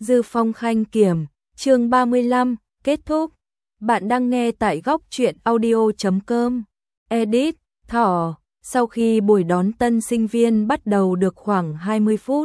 Dư Phong Khanh Kiểm, chương 35, kết thúc. Bạn đang nghe tại góc truyện audio.com. Edit, Thỏ. Sau khi buổi đón tân sinh viên bắt đầu được khoảng 20 phút.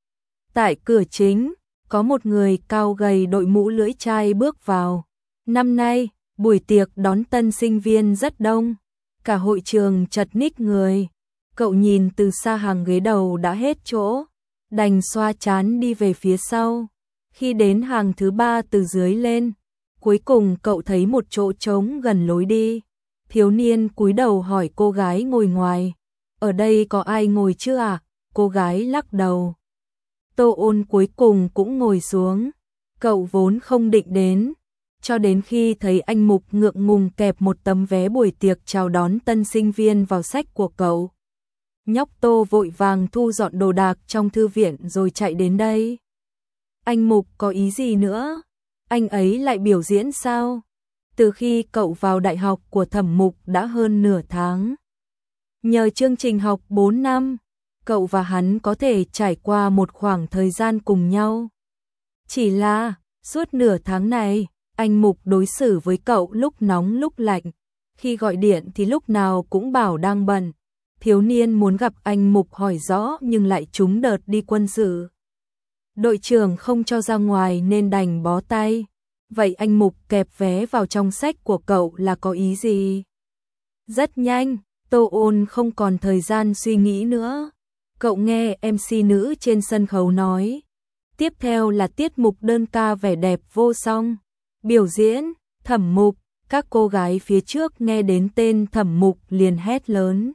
Tại cửa chính, có một người cao gầy đội mũ lưỡi chai bước vào. Năm nay, buổi tiệc đón tân sinh viên rất đông. Cả hội trường chật ních người. Cậu nhìn từ xa hàng ghế đầu đã hết chỗ, đành xoa trán đi về phía sau. Khi đến hàng thứ 3 từ dưới lên, cuối cùng cậu thấy một chỗ trống gần lối đi. Thiếu niên cúi đầu hỏi cô gái ngồi ngoài, ở đây có ai ngồi chưa ạ? Cô gái lắc đầu. Tô Ôn cuối cùng cũng ngồi xuống. Cậu vốn không định đến, cho đến khi thấy anh Mục ngượng ngùng kẹp một tấm vé buổi tiệc chào đón tân sinh viên vào sách của cậu. Nhóc Tô vội vàng thu dọn đồ đạc trong thư viện rồi chạy đến đây. Anh Mục có ý gì nữa? Anh ấy lại biểu diễn sao? Từ khi cậu vào đại học của Thẩm Mục đã hơn nửa tháng. Nhờ chương trình học 4 năm, cậu và hắn có thể trải qua một khoảng thời gian cùng nhau. Chỉ là, suốt nửa tháng này, anh Mục đối xử với cậu lúc nóng lúc lạnh. Khi gọi điện thì lúc nào cũng bảo đang bận. Thiếu niên muốn gặp anh Mục hỏi rõ nhưng lại trúng đợt đi quân sự. Đội trưởng không cho ra ngoài nên đành bó tay. Vậy anh Mục kẹp vé vào trong sách của cậu là có ý gì? Rất nhanh, Tô Ôn không còn thời gian suy nghĩ nữa. Cậu nghe MC nữ trên sân khấu nói. Tiếp theo là tiết mục đơn ca vẻ đẹp vô song. Biểu diễn, Thẩm Mục. Các cô gái phía trước nghe đến tên Thẩm Mục liền hét lớn.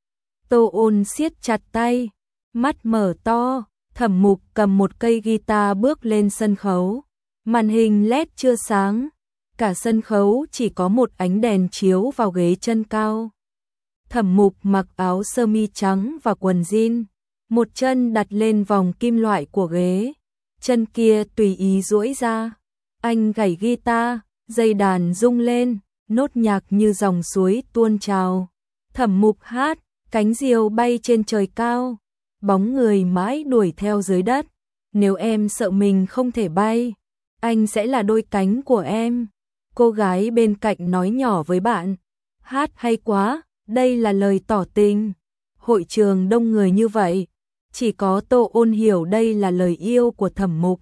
Tô Ôn siết chặt tay, mắt mở to. Thẩm Mục cầm một cây guitar bước lên sân khấu. Màn hình LED chưa sáng, cả sân khấu chỉ có một ánh đèn chiếu vào ghế chân cao. Thẩm Mục mặc áo sơ mi trắng và quần jean, một chân đặt lên vòng kim loại của ghế, chân kia tùy ý duỗi ra. Anh gảy guitar, dây đàn rung lên, nốt nhạc như dòng suối tuôn trào. Thẩm Mục hát, cánh diều bay trên trời cao, bóng người mãi đuổi theo dưới đất. Nếu em sợ mình không thể bay, anh sẽ là đôi cánh của em. Cô gái bên cạnh nói nhỏ với bạn. Hát hay quá, đây là lời tỏ tình. Hội trường đông người như vậy, chỉ có Tô Ôn hiểu đây là lời yêu của Thẩm Mục.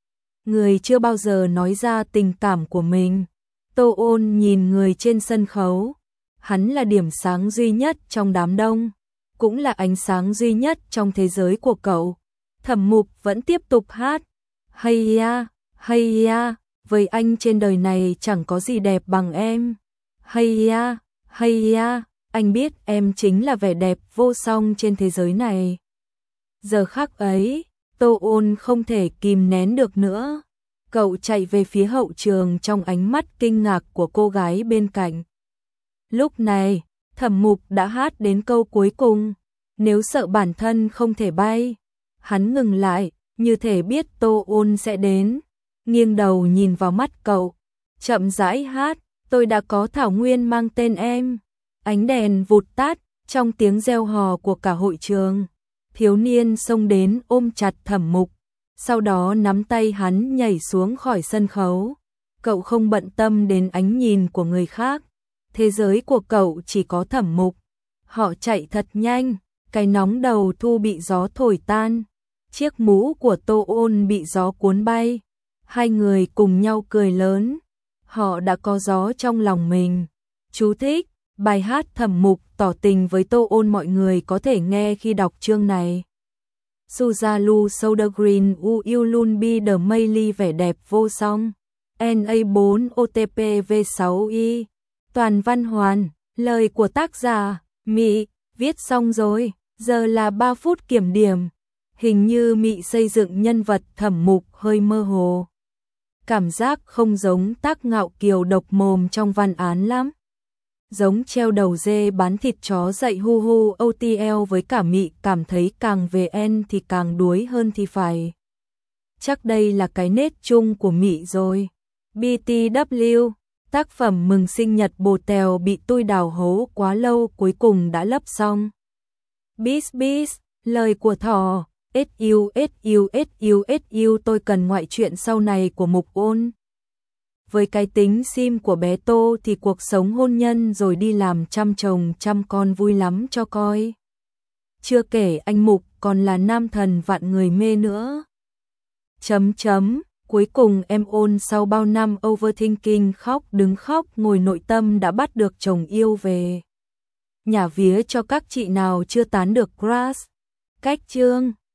Người chưa bao giờ nói ra tình cảm của mình. Tô Ôn nhìn người trên sân khấu. Hắn là điểm sáng duy nhất trong đám đông, cũng là ánh sáng duy nhất trong thế giới của cậu. Thẩm Mục vẫn tiếp tục hát. Hay ya, với anh trên đời này chẳng có gì đẹp bằng em. Hay ya, anh biết em chính là vẻ đẹp vô song trên thế giới này. Giờ khắc ấy, Tô Ôn không thể kìm nén được nữa. Cậu chạy về phía hậu trường trong ánh mắt kinh ngạc của cô gái bên cạnh. Lúc này, Thẩm Mục đã hát đến câu cuối cùng. Nếu sợ bản thân không thể bay. Hắn ngừng lại, như thể biết Tô Ôn sẽ đến. Nghiêng đầu nhìn vào mắt cậu, chậm rãi hát. Tôi đã có thảo nguyên mang tên em. Ánh đèn vụt tắt, trong tiếng reo hò của cả hội trường. Thiếu niên xông đến ôm chặt Thẩm Mục, sau đó nắm tay hắn nhảy xuống khỏi sân khấu. Cậu không bận tâm đến ánh nhìn của người khác. Thế giới của cậu chỉ có Thẩm Mục. Họ chạy thật nhanh, cái nóng đầu thu bị gió thổi tan. Chiếc mũ của Tô Ôn bị gió cuốn bay. Hai người cùng nhau cười lớn. Họ đã có gió trong lòng mình. Chú thích, bài hát Thẩm Mục tỏ tình với Tô Ôn mọi người có thể nghe khi đọc chương này. Suzalu Sodergreen U Ulun Bi The Meili vẻ đẹp vô song. NA4 OTP V6I. Toàn văn hoàn, lời của tác giả, Mị, viết xong rồi, giờ là 3 phút kiểm điểm. Hình như Mị xây dựng nhân vật Thẩm Mục hơi mơ hồ. Cảm giác không giống Tác Ngạo Kiều độc mồm trong văn án lắm. Giống treo đầu dê bán thịt chó dạy hu hu OTL với cả Mị cảm thấy càng về N thì càng đuối hơn thì phải. Chắc đây là cái nết chung của Mị rồi. BTW, tác phẩm mừng sinh nhật bồ tèo bị tôi đào hố quá lâu cuối cùng đã lấp xong. Bis bis, lời của Thỏ, SU tôi cần ngoại truyện sau này của Mục Ôn. Với cái tính sim của bé Tô thì cuộc sống hôn nhân rồi đi làm chăm chồng chăm con vui lắm cho coi. Chưa kể anh Mục còn là nam thần vạn người mê nữa. Cuối cùng em Ôn sau bao năm overthinking khóc đứng khóc ngồi nội tâm đã bắt được chồng yêu về. Nhả vía cho các chị nào chưa tán được crush. Cách chương